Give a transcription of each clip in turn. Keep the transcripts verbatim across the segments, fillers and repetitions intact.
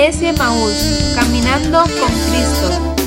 Iglesia Emaús, caminando con Cristo.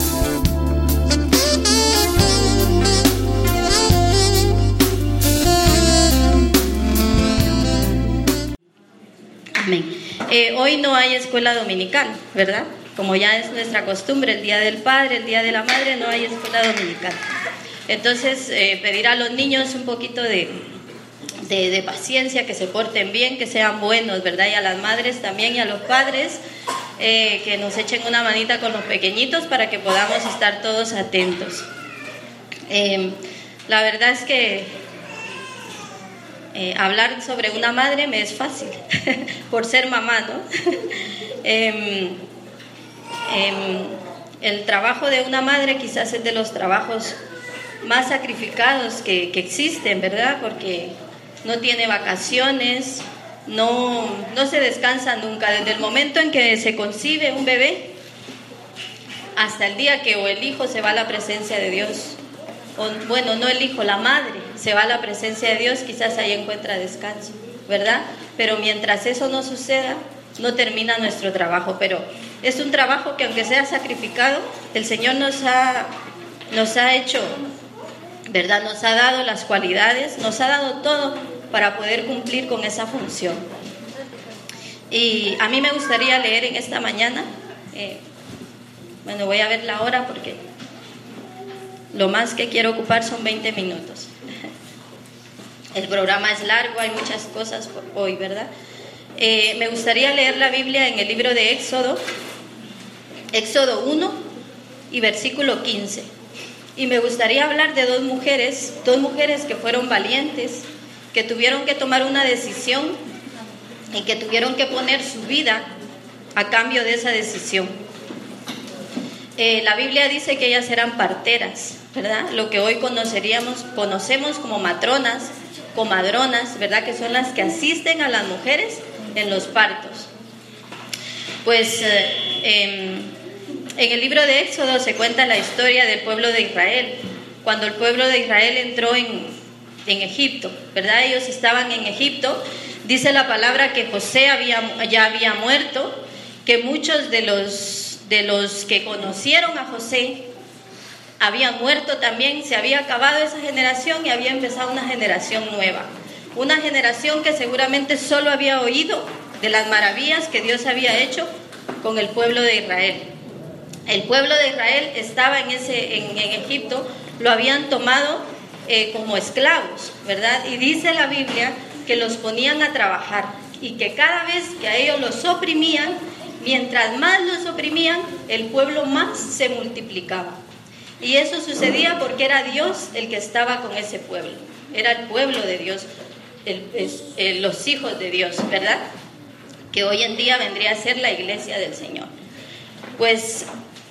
Amén. Eh, hoy no hay escuela dominical, ¿verdad? Como ya es nuestra costumbre, el Día del Padre, el Día de la Madre, no hay escuela dominical. Entonces, eh, pedir a los niños un poquito de, de, de paciencia, que se porten bien, que sean buenos, ¿verdad? Y a las madres también y a los padres, eh, que nos echen una manita con los pequeñitos para que podamos estar todos atentos. Eh, la verdad es que eh, hablar sobre una madre me es fácil, por ser mamá, ¿no? eh, eh, el trabajo de una madre quizás es de los trabajos más sacrificados que, que existen, ¿verdad? Porque no tiene vacaciones, no, no se descansa nunca, desde el momento en que se concibe un bebé hasta el día que o el hijo se va a la presencia de Dios, o bueno, no el hijo, la madre se va a la presencia de Dios, quizás ahí encuentra descanso, ¿verdad? Pero mientras eso no suceda, no termina nuestro trabajo. Pero es un trabajo que, aunque sea sacrificado, el Señor nos ha, nos ha hecho, ¿verdad? Nos ha dado las cualidades, nos ha dado todo para poder cumplir con esa función. Y a mí me gustaría leer en esta mañana, eh, bueno, voy a ver la hora porque lo más que quiero ocupar son veinte minutos. El programa es largo, hay muchas cosas por hoy, ¿verdad? Eh, me gustaría leer la Biblia en el libro de Éxodo, Éxodo uno y versículo quince. Y me gustaría hablar de dos mujeres, dos mujeres que fueron valientes, que tuvieron que tomar una decisión y que tuvieron que poner su vida a cambio de esa decisión. Eh, la Biblia dice que ellas eran parteras, ¿verdad? Lo que hoy conoceríamos, conocemos como matronas, comadronas, ¿verdad? Que son las que asisten a las mujeres en los partos. Pues eh, eh, en el libro de Éxodo se cuenta la historia del pueblo de Israel, cuando el pueblo de Israel entró en, en Egipto, ¿verdad? Ellos estaban en Egipto. Dice la palabra que José había, ya había muerto, que muchos de los de los que conocieron a José habían muerto también, se había acabado esa generación y había empezado una generación nueva, una generación que seguramente solo había oído de las maravillas que Dios había hecho con el pueblo de Israel. El pueblo de Israel estaba en, ese, en, en Egipto, lo habían tomado eh, como esclavos, ¿verdad? Y dice la Biblia que los ponían a trabajar y que cada vez que a ellos los oprimían, mientras más los oprimían, el pueblo más se multiplicaba. Y eso sucedía porque era Dios el que estaba con ese pueblo. Era el pueblo de Dios, el, el, los hijos de Dios, ¿verdad? Que hoy en día vendría a ser la iglesia del Señor. Pues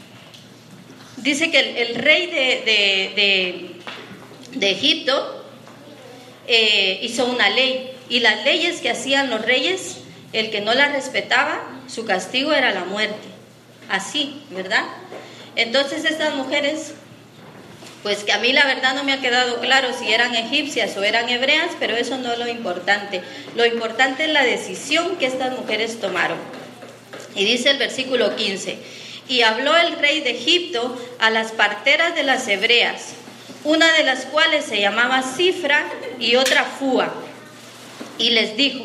dice que el, el rey de, de, de, de Egipto eh, hizo una ley. Y las leyes que hacían los reyes, el que no las respetaba, su castigo era la muerte. Así, ¿verdad? Entonces estas mujeres, pues que a mí la verdad no me ha quedado claro si eran egipcias o eran hebreas, pero eso no es lo importante. Lo importante es la decisión que estas mujeres tomaron. Y dice el versículo quince: y habló el rey de Egipto a las parteras de las hebreas, una de las cuales se llamaba Cifra y otra Fúa, y les dijo: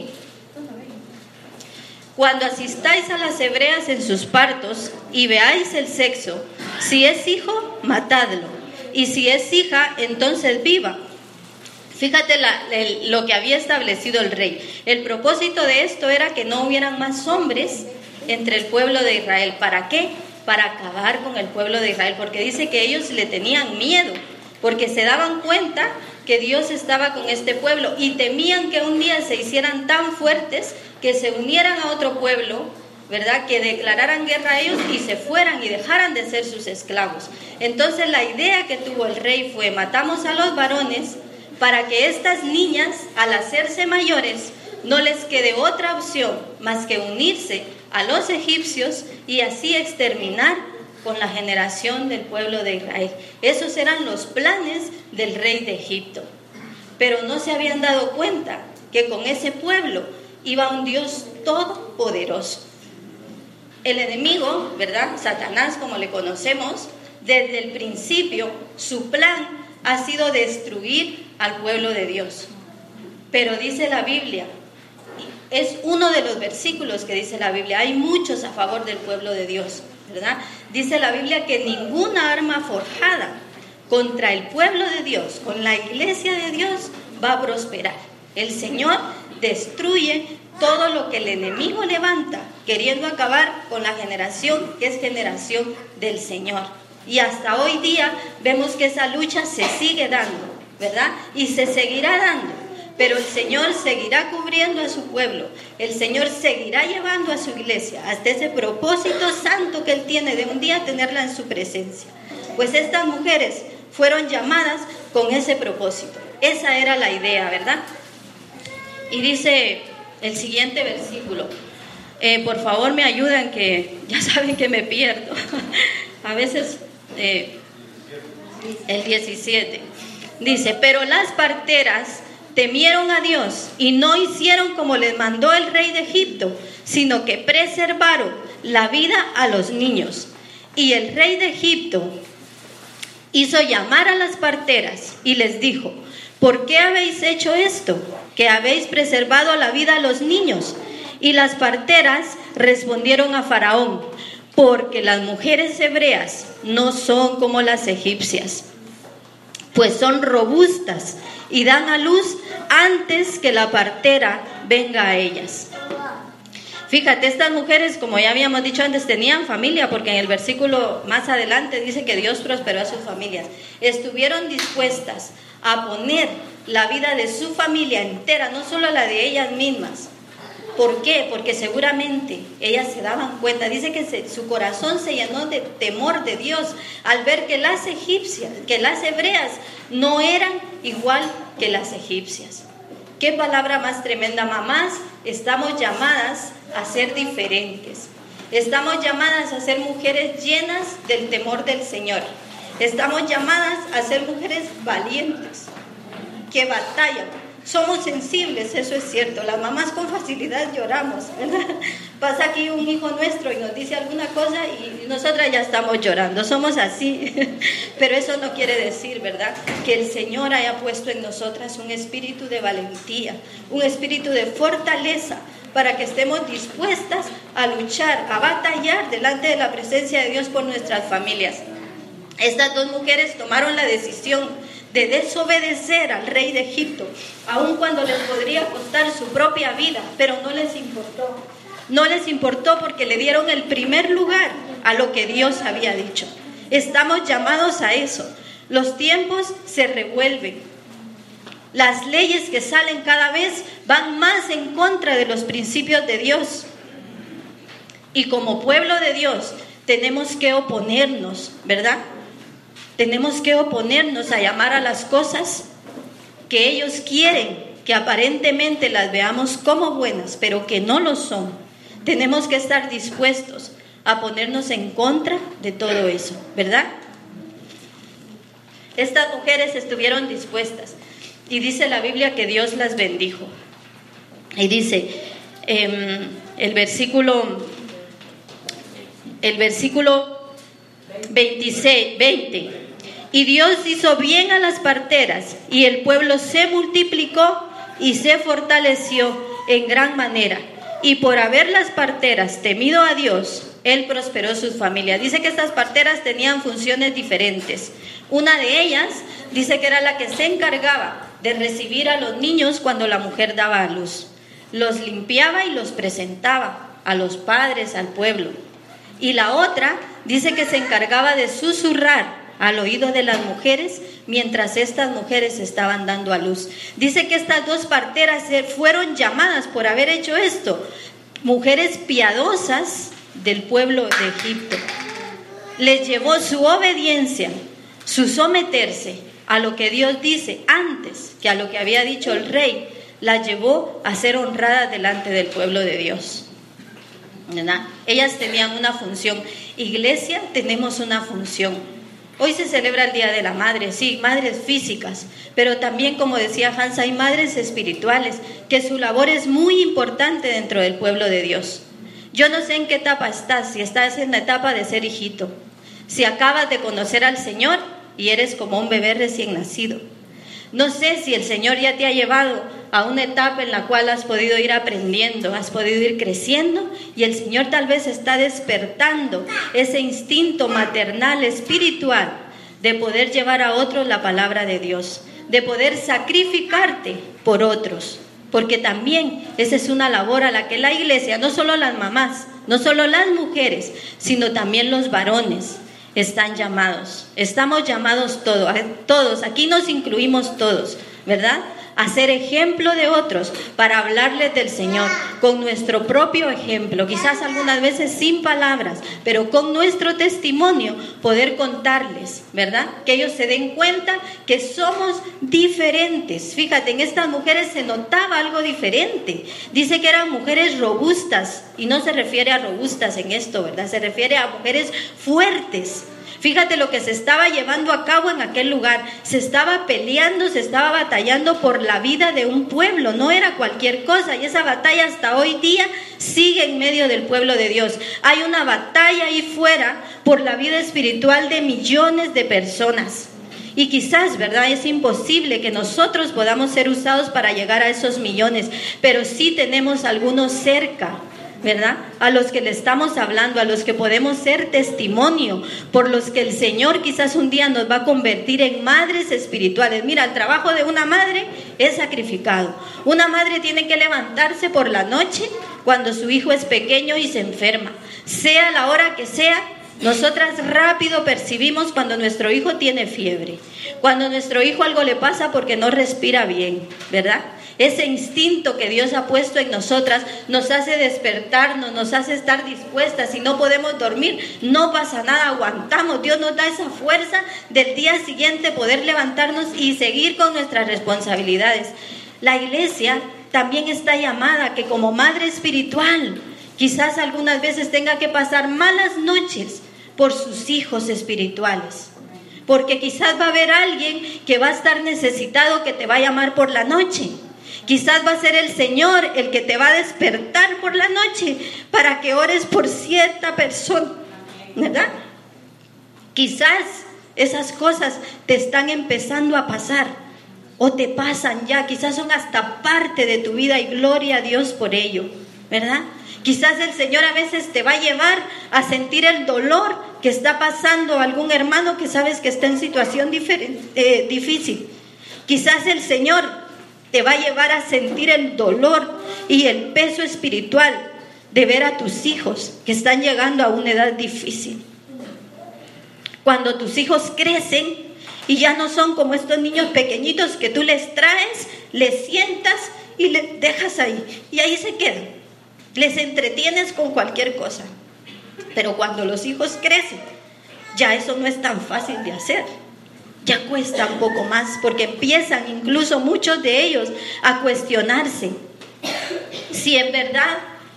cuando asistáis a las hebreas en sus partos y veáis el sexo, si es hijo, matadlo, y si es hija, entonces viva. Fíjate la, el, lo que había establecido el rey. El propósito de esto era que no hubieran más hombres entre el pueblo de Israel. ¿Para qué? Para acabar con el pueblo de Israel, porque dice que ellos le tenían miedo, porque se daban cuenta que Dios estaba con este pueblo y temían que un día se hicieran tan fuertes que se unieran a otro pueblo, ¿verdad? Que declararan guerra a ellos y se fueran y dejaran de ser sus esclavos. Entonces la idea que tuvo el rey fue: matamos a los varones para que estas niñas, al hacerse mayores, no les quede otra opción más que unirse a los egipcios y así exterminar con la generación del pueblo de Israel. Esos eran los planes del rey de Egipto. Pero no se habían dado cuenta que con ese pueblo iba un Dios todopoderoso. El enemigo, ¿verdad? Satanás, como le conocemos, desde el principio, su plan ha sido destruir al pueblo de Dios. Pero dice la Biblia, es uno de los versículos que dice la Biblia, hay muchos a favor del pueblo de Dios, ¿verdad? Dice la Biblia que ninguna arma forjada contra el pueblo de Dios, con la iglesia de Dios, va a prosperar. El Señor destruye todo lo que el enemigo levanta, queriendo acabar con la generación que es generación del Señor. Y hasta hoy día vemos que esa lucha se sigue dando, ¿verdad? Y se seguirá dando. Pero el Señor seguirá cubriendo a su pueblo. El Señor seguirá llevando a su iglesia hasta ese propósito santo que Él tiene de un día tenerla en su presencia. Pues estas mujeres fueron llamadas con ese propósito. Esa era la idea, ¿verdad? Y dice el siguiente versículo. Eh, por favor, me ayudan, que ya saben que me pierdo. A veces, eh, el diecisiete. Dice, pero las parteras temieron a Dios y no hicieron como les mandó el rey de Egipto, sino que preservaron la vida a los niños. Y el rey de Egipto hizo llamar a las parteras y les dijo, ¿por qué habéis hecho esto? Que habéis preservado la vida a los niños. Y las parteras respondieron a Faraón, porque las mujeres hebreas no son como las egipcias, pues son robustas y dan a luz antes que la partera venga a ellas. Fíjate, estas mujeres, como ya habíamos dicho antes, tenían familia, porque en el versículo más adelante dice que Dios prosperó a sus familias. Estuvieron dispuestas a poner la vida de su familia entera, no solo la de ellas mismas. ¿Por qué? Porque seguramente ellas se daban cuenta, dice que se, su corazón se llenó de temor de Dios al ver que las egipcias, que las hebreas no eran igual que las egipcias. Qué palabra más tremenda. Mamás, estamos llamadas a ser diferentes. Estamos llamadas a ser mujeres llenas del temor del Señor. Estamos llamadas a ser mujeres valientes, que batallan. Somos sensibles, eso es cierto. Las mamás con facilidad lloramos, ¿verdad? Pasa aquí un hijo nuestro y nos dice alguna cosa y nosotras ya estamos llorando. Somos así. Pero eso no quiere decir, ¿verdad?, que el Señor haya puesto en nosotras un espíritu de valentía, un espíritu de fortaleza, para que estemos dispuestas a luchar, a batallar delante de la presencia de Dios por nuestras familias. Estas dos mujeres tomaron la decisión de desobedecer al rey de Egipto, aun cuando les podría costar su propia vida, pero no les importó. No les importó porque le dieron el primer lugar a lo que Dios había dicho. Estamos llamados a eso. Los tiempos se revuelven. Las leyes que salen cada vez van más en contra de los principios de Dios. Y como pueblo de Dios tenemos que oponernos, ¿verdad? Tenemos que oponernos a llamar a las cosas que ellos quieren, que aparentemente las veamos como buenas, pero que no lo son. Tenemos que estar dispuestos a ponernos en contra de todo eso, ¿verdad? Estas mujeres estuvieron dispuestas y dice la Biblia que Dios las bendijo. Y dice eh, el versículo, el versículo veintiséis, veinte. Y Dios hizo bien a las parteras, y el pueblo se multiplicó y se fortaleció en gran manera. Y por haber las parteras temido a Dios, Él prosperó sus familias. Dice que estas parteras tenían funciones diferentes. Una de ellas dice que era la que se encargaba de recibir a los niños cuando la mujer daba a luz. Los limpiaba y los presentaba a los padres, al pueblo. Y la otra dice que se encargaba de susurrar al oído de las mujeres mientras estas mujeres estaban dando a luz. Dice que estas dos parteras fueron llamadas por haber hecho esto, mujeres piadosas del pueblo de Egipto. Les llevó su obediencia, su someterse a lo que Dios dice antes que a lo que había dicho el rey, las llevó a ser honradas delante del pueblo de Dios, ¿verdad? Ellas tenían una función. Iglesia, tenemos una función. Hoy se celebra el Día de la Madre, sí, madres físicas, pero también, como decía Hans, hay madres espirituales, que su labor es muy importante dentro del pueblo de Dios. Yo no sé en qué etapa estás, si estás en la etapa de ser hijito, si acabas de conocer al Señor y eres como un bebé recién nacido. No sé si el Señor ya te ha llevado a una etapa en la cual has podido ir aprendiendo, has podido ir creciendo, y el Señor tal vez está despertando ese instinto maternal, espiritual, de poder llevar a otros la palabra de Dios, de poder sacrificarte por otros, porque también esa es una labor a la que la iglesia, no solo las mamás, no solo las mujeres, sino también los varones, están llamados. Estamos llamados todos, todos, aquí nos incluimos todos, ¿verdad? A ser ejemplo de otros, para hablarles del Señor, con nuestro propio ejemplo, quizás algunas veces sin palabras, pero con nuestro testimonio poder contarles, ¿verdad? Que ellos se den cuenta que somos diferentes. Fíjate, en estas mujeres se notaba algo diferente. Dice que eran mujeres robustas, y no se refiere a robustas en esto, ¿verdad? Se refiere a mujeres fuertes. Fíjate lo que se estaba llevando a cabo en aquel lugar. Se estaba peleando, se estaba batallando por la vida de un pueblo. No era cualquier cosa. Y esa batalla hasta hoy día sigue en medio del pueblo de Dios. Hay una batalla ahí fuera por la vida espiritual de millones de personas. Y quizás, ¿verdad? Es imposible que nosotros podamos ser usados para llegar a esos millones. Pero sí tenemos algunos cerca, ¿verdad? A los que le estamos hablando, a los que podemos ser testimonio, por los que el Señor quizás un día nos va a convertir en madres espirituales. Mira, el trabajo de una madre es sacrificado. Una madre tiene que levantarse por la noche cuando su hijo es pequeño y se enferma. Sea la hora que sea, nosotras rápido percibimos cuando nuestro hijo tiene fiebre, cuando nuestro hijo algo le pasa porque no respira bien, ¿verdad? Ese instinto que Dios ha puesto en nosotras nos hace despertarnos, nos hace estar dispuestas. Si no podemos dormir, no pasa nada, aguantamos. Dios nos da esa fuerza del día siguiente poder levantarnos y seguir con nuestras responsabilidades. La iglesia también está llamada a que como madre espiritual, quizás algunas veces tenga que pasar malas noches por sus hijos espirituales. Porque quizás va a haber alguien que va a estar necesitado, que te va a llamar por la noche. Quizás va a ser el Señor el que te va a despertar por la noche para que ores por cierta persona, ¿verdad? Quizás esas cosas te están empezando a pasar o te pasan ya, quizás son hasta parte de tu vida y gloria a Dios por ello, ¿verdad? Quizás el Señor a veces te va a llevar a sentir el dolor que está pasando algún hermano que sabes que está en situación diferente, eh, difícil. Quizás el Señor te va a llevar a sentir el dolor y el peso espiritual de ver a tus hijos que están llegando a una edad difícil. Cuando tus hijos crecen y ya no son como estos niños pequeñitos que tú les traes, les sientas y les dejas ahí. Y ahí se quedan. Les entretienes con cualquier cosa. Pero cuando los hijos crecen, ya eso no es tan fácil de hacer. Ya cuesta un poco más, porque empiezan incluso muchos de ellos a cuestionarse si en verdad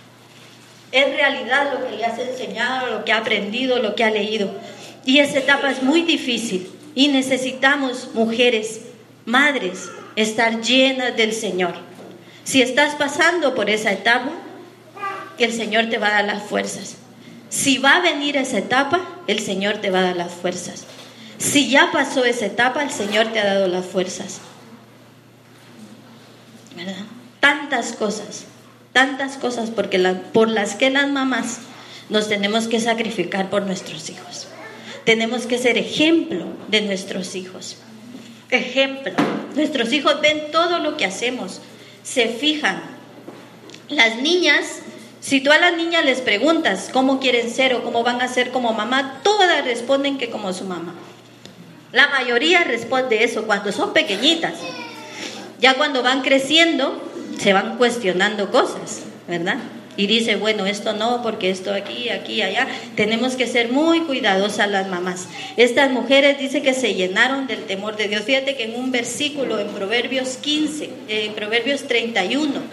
es realidad lo que le has enseñado, lo que ha aprendido, lo que ha leído. Y esa etapa es muy difícil y necesitamos, mujeres, madres, estar llenas del Señor. Si estás pasando por esa etapa, el Señor te va a dar las fuerzas. Si va a venir esa etapa, el Señor te va a dar las fuerzas. Si ya pasó esa etapa, el Señor te ha dado las fuerzas, ¿verdad? Tantas cosas, tantas cosas porque la, por las que las mamás nos tenemos que sacrificar por nuestros hijos. Tenemos que ser ejemplo de nuestros hijos. Ejemplo. Nuestros hijos ven todo lo que hacemos, se fijan. Las niñas, si tú a las niñas les preguntas cómo quieren ser o cómo van a ser como mamá, todas responden que como su mamá. La mayoría responde eso cuando son pequeñitas. Ya cuando van creciendo, se van cuestionando cosas, ¿verdad? Y dice, bueno, esto no, porque esto aquí, aquí, allá. Tenemos que ser muy cuidadosas las mamás. Estas mujeres dice que se llenaron del temor de Dios. Fíjate que en un versículo en Proverbios quince, en Proverbios treinta y uno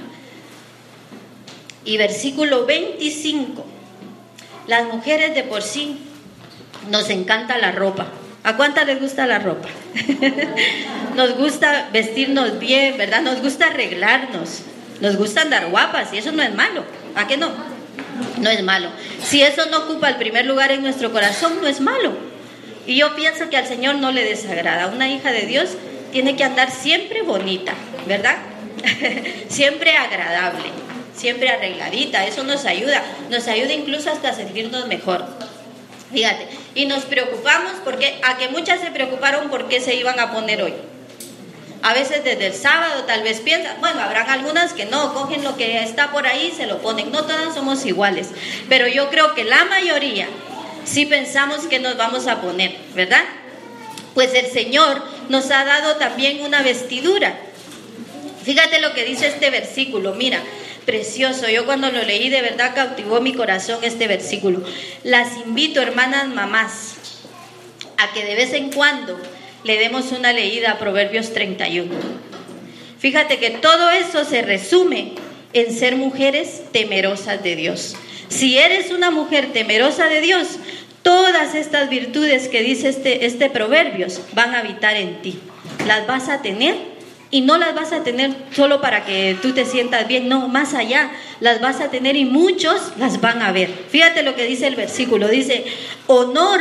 y versículo veinticinco, las mujeres de por sí nos encanta la ropa. ¿A cuántas les gusta la ropa? Nos gusta vestirnos bien, ¿verdad? Nos gusta arreglarnos, nos gusta andar guapas y eso no es malo. ¿A qué no? No es malo. Si eso no ocupa el primer lugar en nuestro corazón, no es malo. Y yo pienso que al Señor no le desagrada. Una hija de Dios tiene que andar siempre bonita, ¿verdad? Siempre agradable, siempre arregladita. Eso nos ayuda, nos ayuda incluso hasta a sentirnos mejor. Fíjate, y nos preocupamos porque a que muchas se preocuparon por qué se iban a poner hoy. A veces desde el sábado tal vez piensan, bueno, habrán algunas que no, cogen lo que está por ahí y se lo ponen. No todas somos iguales, pero yo creo que la mayoría sí pensamos que nos vamos a poner, ¿verdad? Pues el Señor nos ha dado también una vestidura. Fíjate lo que dice este versículo, mira, precioso. Yo cuando lo leí de verdad cautivó mi corazón este versículo. Las invito, hermanas mamás, a que de vez en cuando le demos una leída a Proverbios treinta y uno. Fíjate que todo eso se resume en ser mujeres temerosas de Dios. Si eres una mujer temerosa de Dios, todas estas virtudes que dice este, este Proverbios van a habitar en ti. Las vas a tener. Y no las vas a tener solo para que tú te sientas bien, no, más allá, las vas a tener y muchos las van a ver. Fíjate lo que dice el versículo, dice, honor,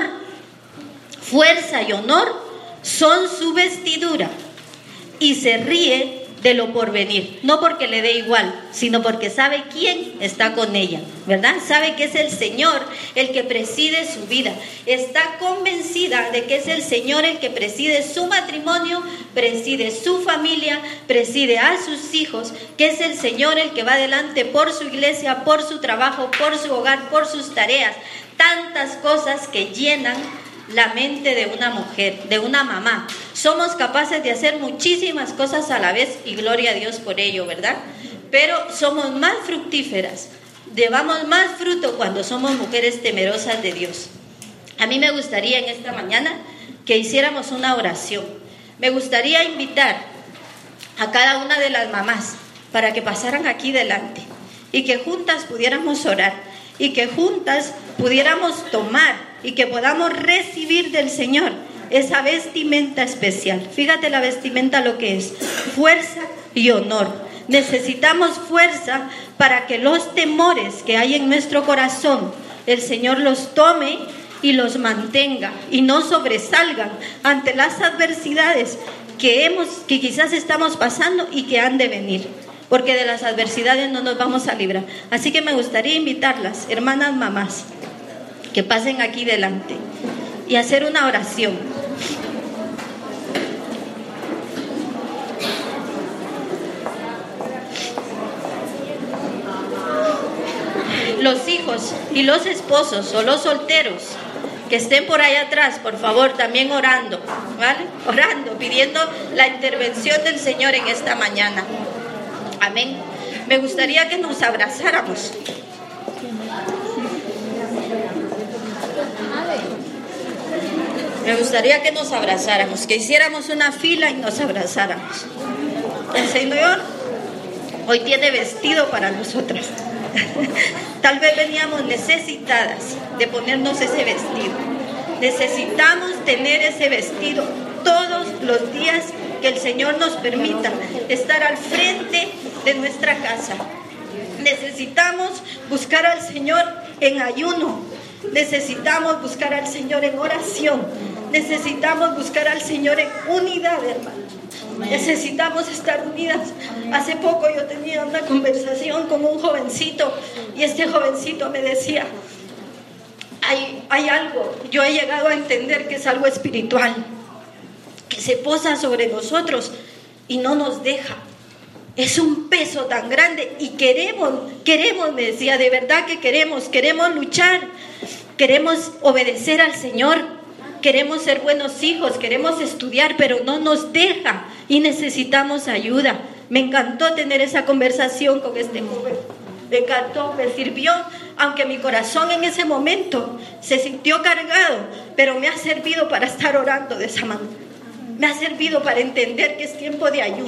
fuerza y honor son su vestidura, y se ríe de lo porvenir, no porque le dé igual, sino porque sabe quién está con ella, ¿verdad? Sabe que es el Señor el que preside su vida, está convencida de que es el Señor el que preside su matrimonio, preside su familia, preside a sus hijos, que es el Señor el que va adelante por su iglesia, por su trabajo, por su hogar, por sus tareas, tantas cosas que llenan la mente de una mujer, de una mamá. Somos capaces de hacer muchísimas cosas a la vez y gloria a Dios por ello, ¿verdad? Pero somos más fructíferas, llevamos más fruto cuando somos mujeres temerosas de Dios. A mí me gustaría en esta mañana que hiciéramos una oración. Me gustaría invitar a cada una de las mamás para que pasaran aquí delante y que juntas pudiéramos orar y que juntas pudiéramos tomar y que podamos recibir del Señor esa vestimenta especial. Fíjate la vestimenta lo que es, fuerza y honor. Necesitamos fuerza para que los temores que hay en nuestro corazón, el Señor los tome y los mantenga y no sobresalgan ante las adversidades que hemos, que quizás estamos pasando y que han de venir, porque de las adversidades no nos vamos a librar. Así que me gustaría invitarlas, hermanas mamás, que pasen aquí delante y hacer una oración. Los hijos y los esposos o los solteros que estén por allá atrás, por favor, también orando, ¿vale? Orando, pidiendo la intervención del Señor en esta mañana. Amén. Me gustaría que nos abrazáramos. Me gustaría que nos abrazáramos, que hiciéramos una fila y nos abrazáramos. El Señor hoy tiene vestido para nosotras. Tal vez veníamos necesitadas de ponernos ese vestido. Necesitamos tener ese vestido todos los días que el Señor nos permita estar al frente de nuestra casa. Necesitamos buscar al Señor en ayuno. Necesitamos buscar al Señor en oración. Necesitamos buscar al Señor en unidad, hermano. Necesitamos estar unidas. Hace poco yo tenía una conversación con un jovencito y este jovencito me decía, hay, hay algo, yo he llegado a entender que es algo espiritual, que se posa sobre nosotros y no nos deja. Es un peso tan grande y queremos, queremos, me decía, de verdad que queremos, queremos luchar, queremos obedecer al Señor. Queremos ser buenos hijos, queremos estudiar, pero no nos deja y necesitamos ayuda. Me encantó tener esa conversación con este joven. Me encantó, me sirvió, aunque mi corazón en ese momento se sintió cargado, pero me ha servido para estar orando de esa manera. Me ha servido para entender que es tiempo de ayuno.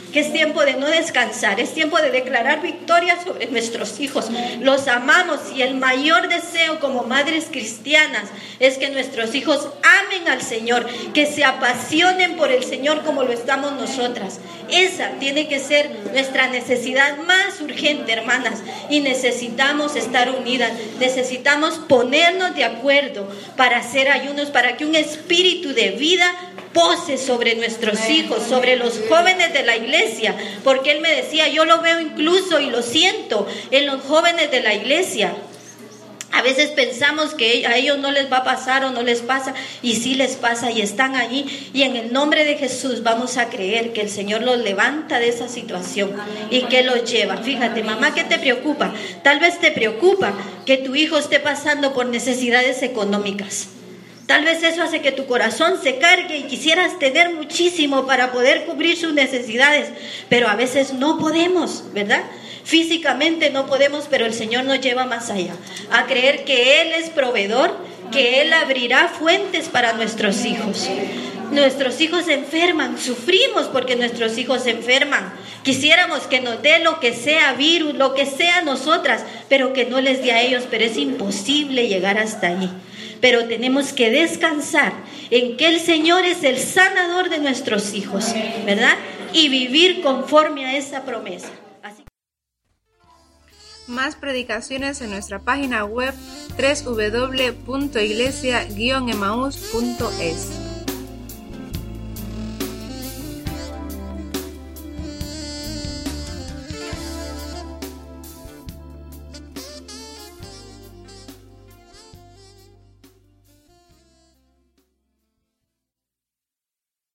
que es tiempo de no descansar, es tiempo de declarar victoria sobre nuestros hijos. Los amamos y el mayor deseo como madres cristianas es que nuestros hijos amen al Señor, que se apasionen por el Señor como lo estamos nosotras. Esa tiene que ser nuestra necesidad más urgente, hermanas, y necesitamos estar unidas, necesitamos ponernos de acuerdo para hacer ayunos, para que un espíritu de vida pose sobre nuestros hijos, sobre los jóvenes de la iglesia, porque él me decía, yo lo veo incluso y lo siento en los jóvenes de la iglesia. A veces pensamos que a ellos no les va a pasar o no les pasa, y sí les pasa y están allí, y en el nombre de Jesús vamos a creer que el Señor los levanta de esa situación y que los lleva. Fíjate, mamá, ¿qué te preocupa? Tal vez te preocupa que tu hijo esté pasando por necesidades económicas. Tal vez eso hace que tu corazón se cargue y quisieras tener muchísimo para poder cubrir sus necesidades, pero a veces no podemos, ¿verdad? Físicamente no podemos, pero el Señor nos lleva más allá, a creer que Él es proveedor, que Él abrirá fuentes para nuestros hijos. Nuestros hijos se enferman, sufrimos porque nuestros hijos se enferman. Quisiéramos que nos dé lo que sea virus, lo que sea nosotras, pero que no les dé a ellos, pero es imposible llegar hasta ahí. Pero tenemos que descansar en que el Señor es el sanador de nuestros hijos, ¿verdad? Y vivir conforme a esa promesa. Así. Más predicaciones en nuestra página web doble u doble u doble u punto iglesia guion emaús punto es.